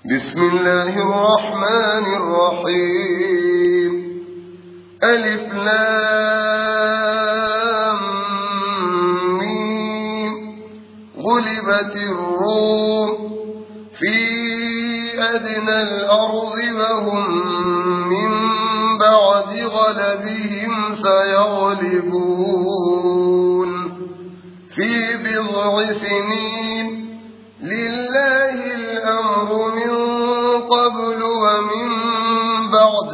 بسم الله الرحمن الرحيم. ألف لام ميم. غلبت الروم في أدنى الأرض وهم من بعد غلبهم سيغلبون في بضع سنين. لله الأمر من قبل ومن بعد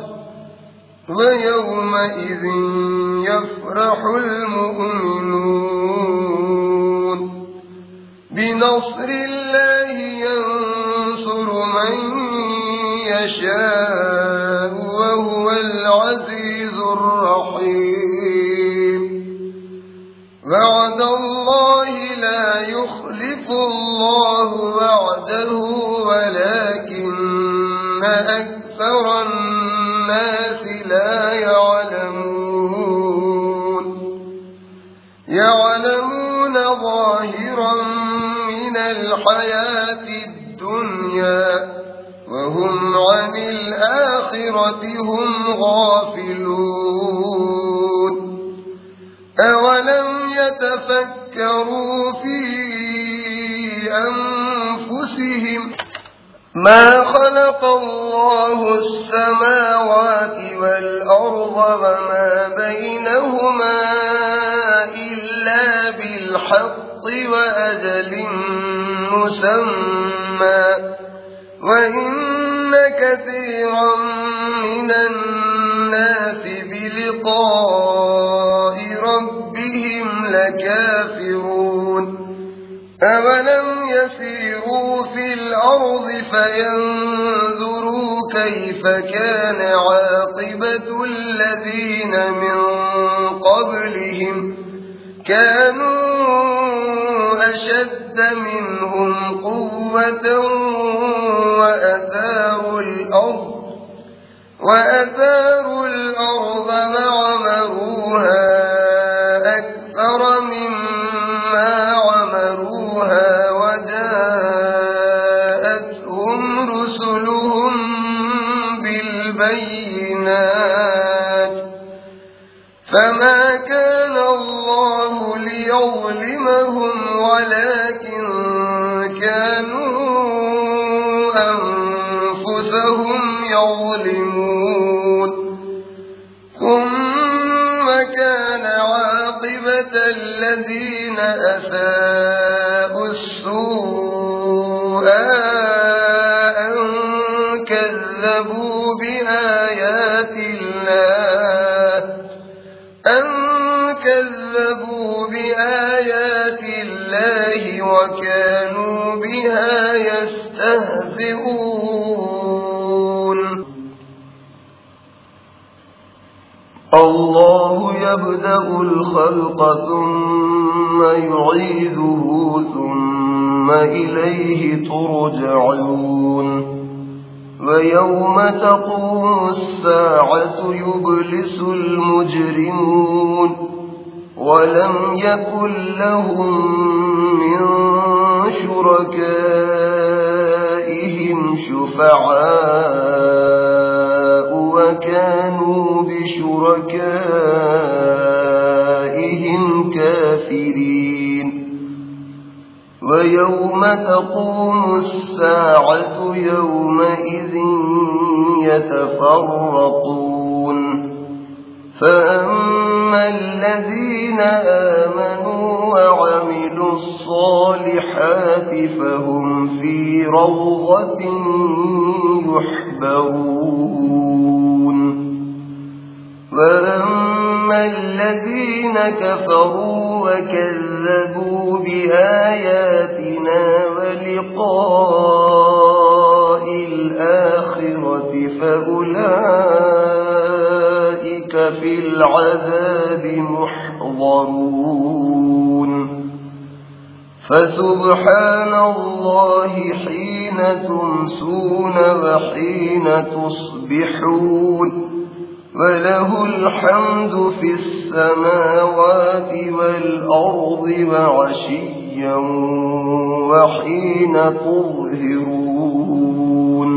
ويومئذ يفرح المؤمنون. بنصر الله ينصر من يشاء وهو العزيز الرحيم. وعد الله لا يخلف الله وعده ولكن أكثر الناس لا يعلمون ظاهرا من الحياة الدنيا وهم عن الآخرة هم غافلون. أولم يتفكروا في أنفسهم ما خلق الله السماوات والأرض وما بينهما إلا بالحق وأجل مسمى وإن كثيرا من الناس بلقاء ربهم لكافرون. أولم يسيروا في الأرض فينظروا كيف كان عاقبة الذين من قبلهم كانوا أشد منهم قوة وأثاروا الأرض وعمروها أكثر مما عمروها وجاءتهم رسلهم بالبينات فما كان الله ليظلمهم ولكن كانوا أنفسهم يظلمون. ثم كان عاقبة الذين أساءوا السوء أن كذبوا بآيات الله وكانوا بها يستهزئون. الله يبدأ الخلق ثم يعيده ثم إليه ترجعون. ويوم تقوم الساعة يبلس المجرمون ولم يكن لهم من شركائهم شفعاء وكانوا بشركائهم كافرين. ويوم تقوم الساعة يومئذ يتفرقون. فأما الذين آمنوا وعملوا الصالحات فهم في روضة يحبرون. وأما الذين كفروا وكذبوا بآياتنا ولقاء الآخرة فأولئك في العذاب محضرون. فسبحان الله حين تمسون وحين تصبحون وله الحمد في السماوات والأرض وعشيا وحين تظهرون.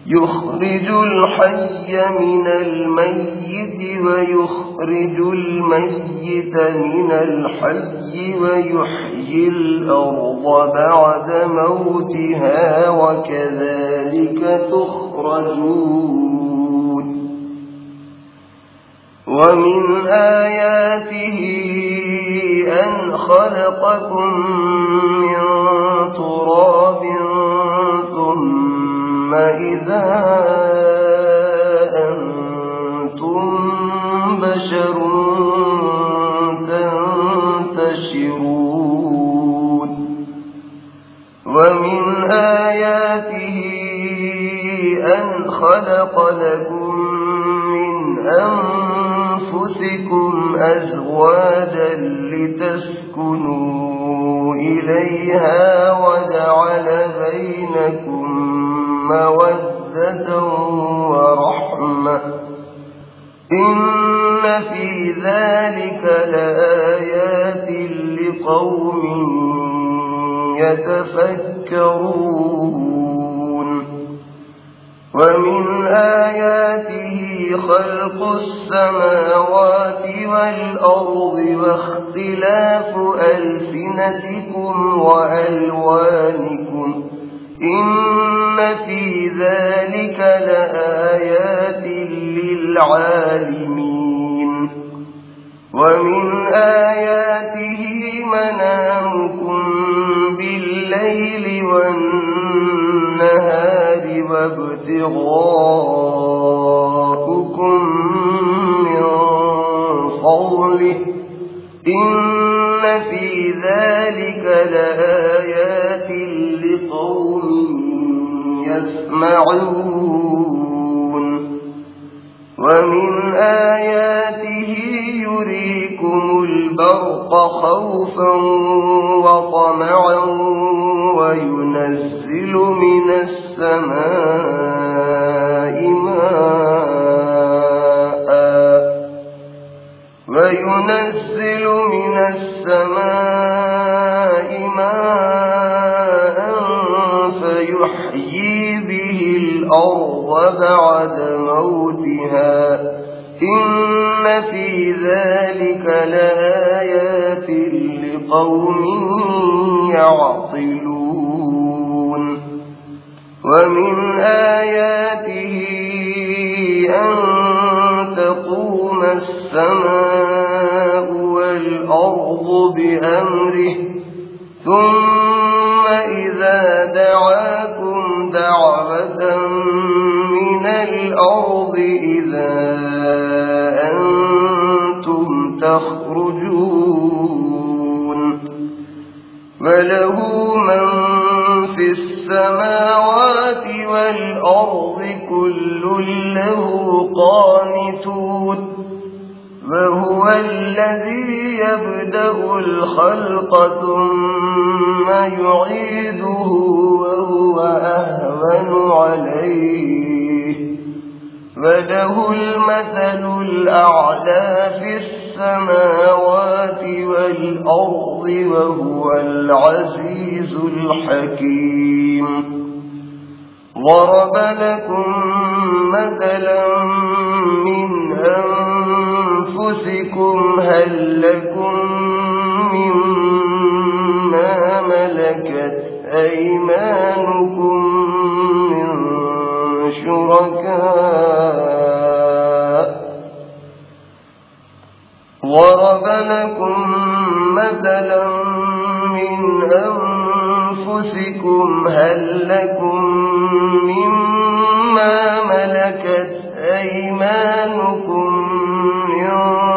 يخرج الحي من الميت ويخرج الميت من الحي ويحيي الأرض بعد موتها وكذلك تخرجون ومن آياته أن خلقكم من تراب ثم إذا أنتم بشر تنتشرون ومن آياته أن خلق لكم من أنفسكم أزواجا لتسكنوا إليها وجعل بينكم مودة ورحمة إن في ذلك لآيات لقوم يتفكرون ومن آياته خلق السماوات والأرض واختلاف ألسنتكم وألوانكم إن في ذلك لآيات للعالمين ومن آياته منامكم بالليل والنهار وابتغاؤكم من فضله إن في ذلك لآيات لقوم يسمعون ومن آياته يريكم البرق خوفا وطمعا وينزل من السماء ماء فيحيي به الأرض بعد موتها إن في ذلك لآيات لقوم يعقلون ومن آياته أن تقوم السماء والأرض بأمره ثم إذا دعاكم دعوة من الأرض إذا أنتم تخرجون وله من في السماوات والأرض كل له قانتون وهو الذي يبدأ الخلق ثم يعيده وهو أهون عليه وله المثل الأعلى في السماوات والأرض وهو العزيز الحكيم ضرب لكم مثلا من أنفسكم هل لكم مما ملكت أيمانكم من شركاء ضرب لكم مثلا من أنفسكم هل لكم مما ملكت أيمانكم من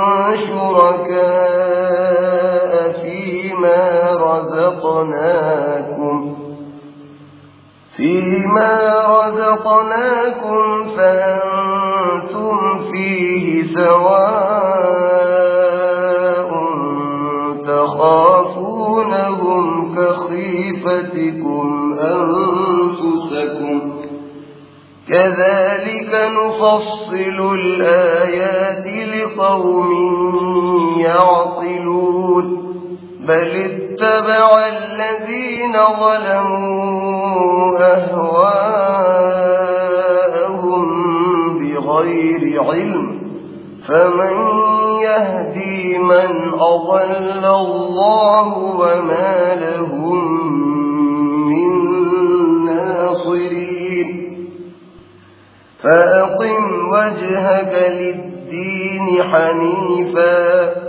شركاء فيما رزقناكم فأنتم فيه سواء تخافونهم كخيفتكم أنفسكم كذلك نفصل الآيات لقوم يعقلون بل اتبع الذين ظلموا أهواءهم علم فمن يهدي من أضل الله وما لهم من ناصرين فأقم وجهك للدين حنيفا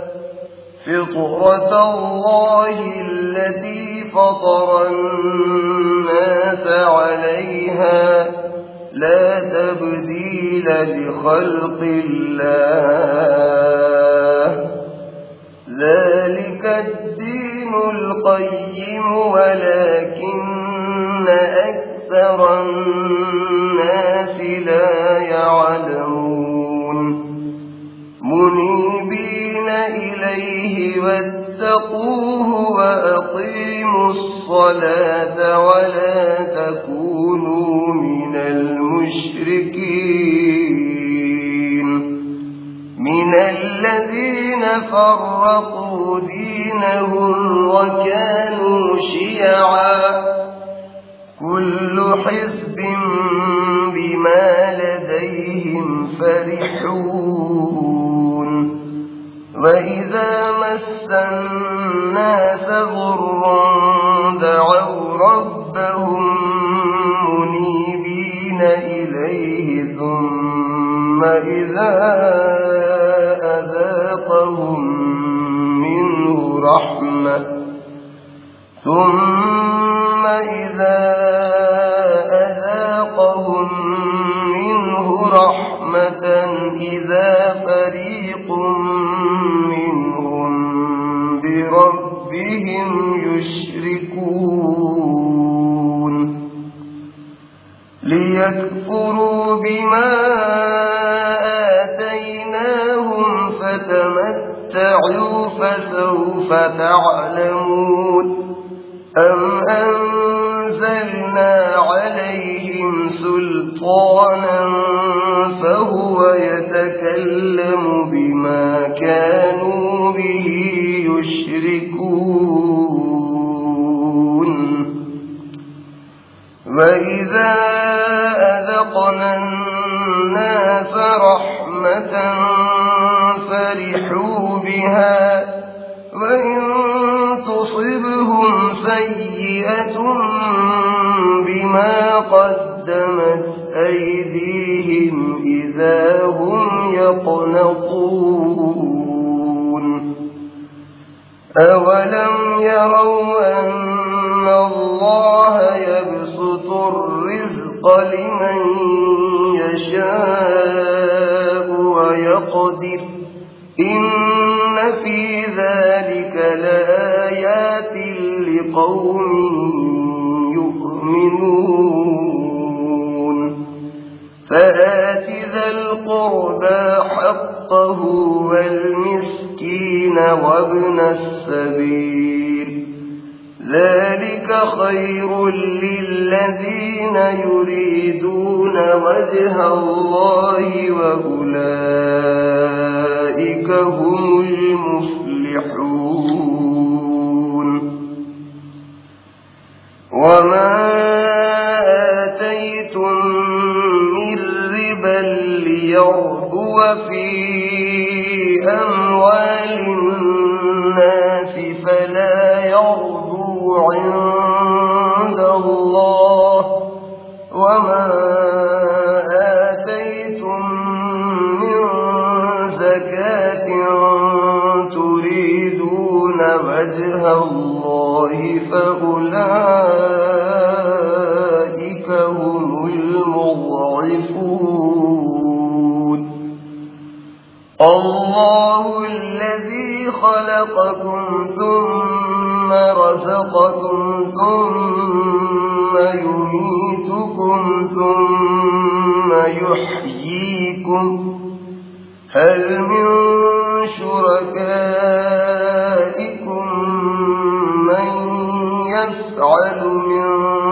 فطرة الله التي فطر الناس عليها لا تبديل لخلق الله ذلك الدين القيم ولكن أكثر الناس لا يعلمون منيبين إليه واتقوه وأقيموا الصلاة ولا تكونوا من المشركين من الذين فرقوا دينهم وكانوا شيعا كل حزب بما لديهم فرحون وإذا مس الناس ضر دعوا ربهم منيبين إليه ثم إذا أذاقهم منه رحمة إذا فريق منهم بربهم يشركون ليكفروا بما آتيناهم فتمتعوا فسوف تعلمون أم أنزلنا عليهم سلطانا فهو يتكلم بما كانوا به يشركون وإذا أذقنا الناس رحمة فرحوا بها وإن تصبهم سيئة بما قدمت أيديهم إذا هم يقنطون أولم يروا أن الله يبسط الرزق لمن يشاء ويقدر إن في ذلك لآيات لقوم يؤمنون فآت ذا القربى حقه والمسكين وابن السبيل ذلك خير للذين يريدون وجه الله وأولئك هم المفلحون وما آتيتم من ربا ليربو في أموال الناس فلا يربو عند الله وما آتيتم من زكاة تريدون وجه الله فأولئك هم المضعفون الله الذي خلقكم ثم رزقكم ثم يميتكم ثم يحييكم هل من شركائكم من يفعل من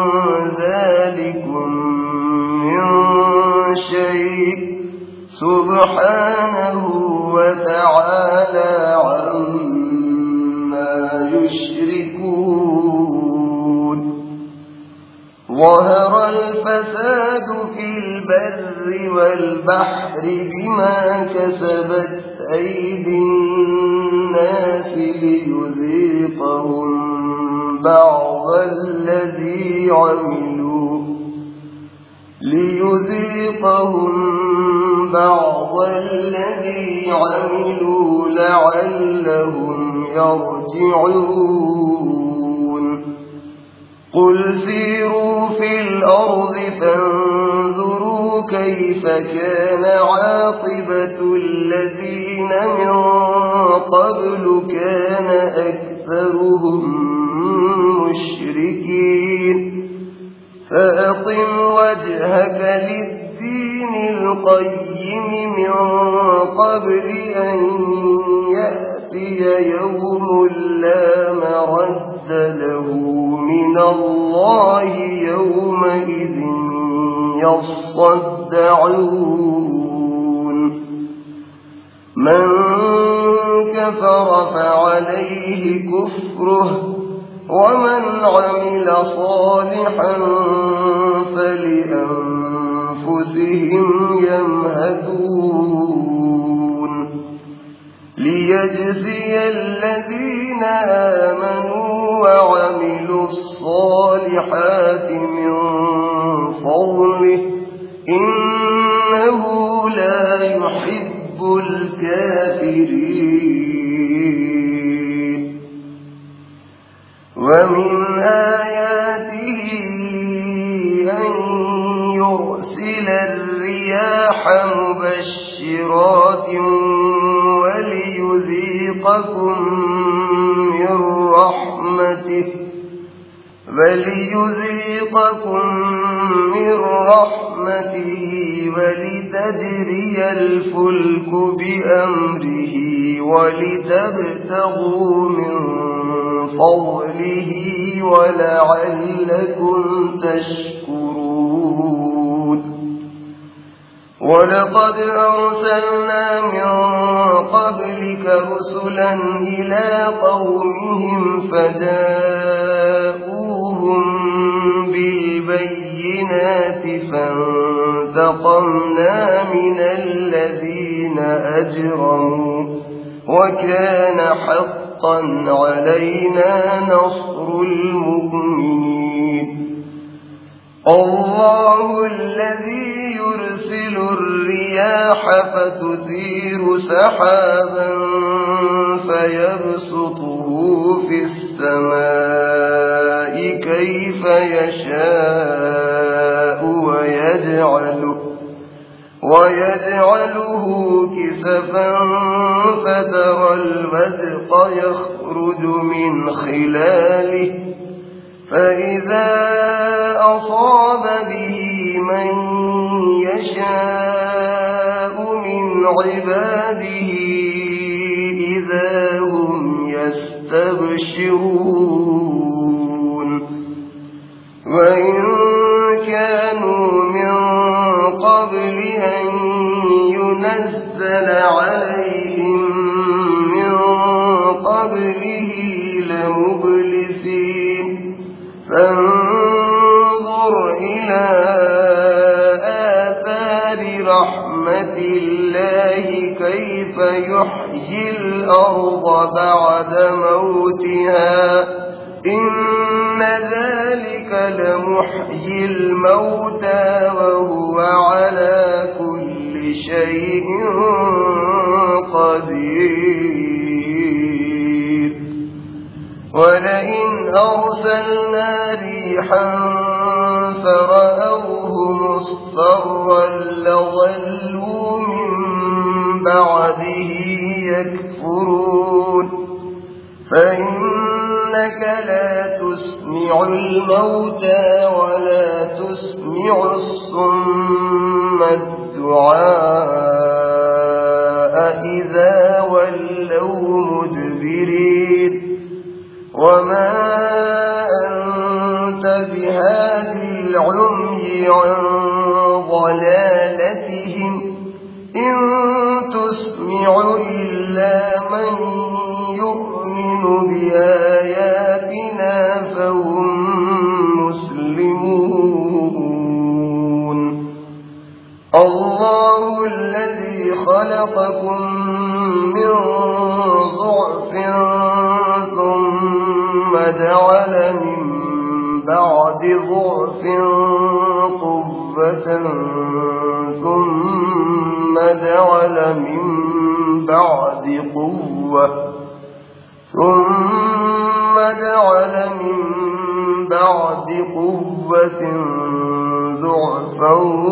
ذلكم من شيء سبحانه وتعالى عما يشركون ظهر الفساد في البر والبحر بما كسبت أيدي الناس ليذيقهم بعض الذي عملوا لعلهم يرجعون قل سيروا في الأرض فانظروا كيف كان عاقبة الذين من قبل كان أكثرهم مشركين فأقم وجهك للدين القيم من قبل أن يأتي يوم لا مرد له من الله يومئذ يصدعون من كفر فعليه كفره ومن عمل صالحا فلأنفسهم يمهدون ليجزي الذين آمنوا وعملوا الصالحات من فضله إنه لا يحب الكافرين ومن آياته أن يرسل الرياح مبشرات وليذيقكم من رحمته ولتجري الفلك بأمره ولتبتغوا من فضله ولعلكم تشكرون ولقد أرسلنا من قبلك رسلا إلى قومهم فجاءوهم بالبينات فانتقمنا من الذين أجرموا وكان حقا علينا نصر المؤمنين الله الذي يرسل الرياح فتثير سحابا فيبسطه في السماء كيف يشاء ويجعله كسفا فترى الودق يخرج من خلاله فإذا أصاب به من يشاء من عباده إذا هم يستبشرون وإن كانوا من قبل أن ينزل عليهم من قبله لمبلسين فانظر إلى آثار رحمة الله كيف يحيي الأرض بعد موتها إن ذلك لمحيي الموتى وهو على كل شيء قدير ولئن أرسلنا ريحا فرأوه مصفرا لظلوا من بعده يكفرون فإنك لا تسمع الموتى ولا تسمع الصم الدعاء إذا ولوا مدبرين وما أنت بهادي العمي عن ضلالتهم إن تسمع إلا من يؤمن بآياتنا فهم مسلمون الذي خلقكم من ضعف ثم جعل من بعد ضعف قوة ثم جعل من بعد قوة ضعفا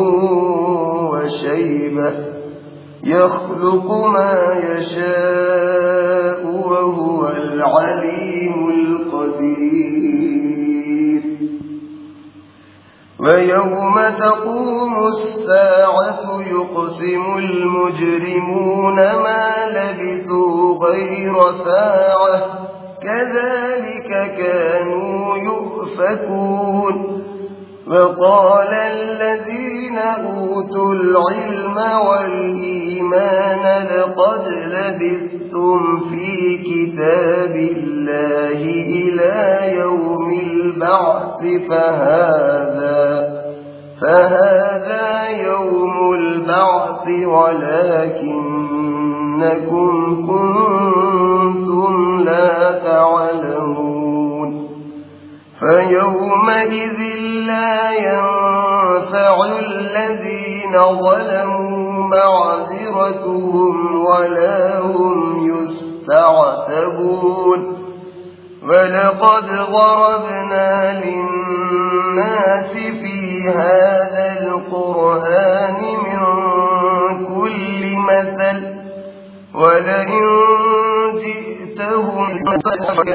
وشيبة يخلق ما يشاء وهو العليم القدير ويوم تقوم الساعة يقسم المجرمون ما لبثوا غير ساعة كذلك كانوا يؤفكون وقال الذين أوتوا العلم والإيمان لقد لبثتم في كتاب الله إلى يوم البعث فهذا يوم البعث ولكنكم كنتم لا تعلمون فيومئذ لا ينفع الذين ظلموا معذرتهم ولا هم يستعتبون ولقد ضربنا للناس في هذا القرآن من كل مثل ولئن جئتهم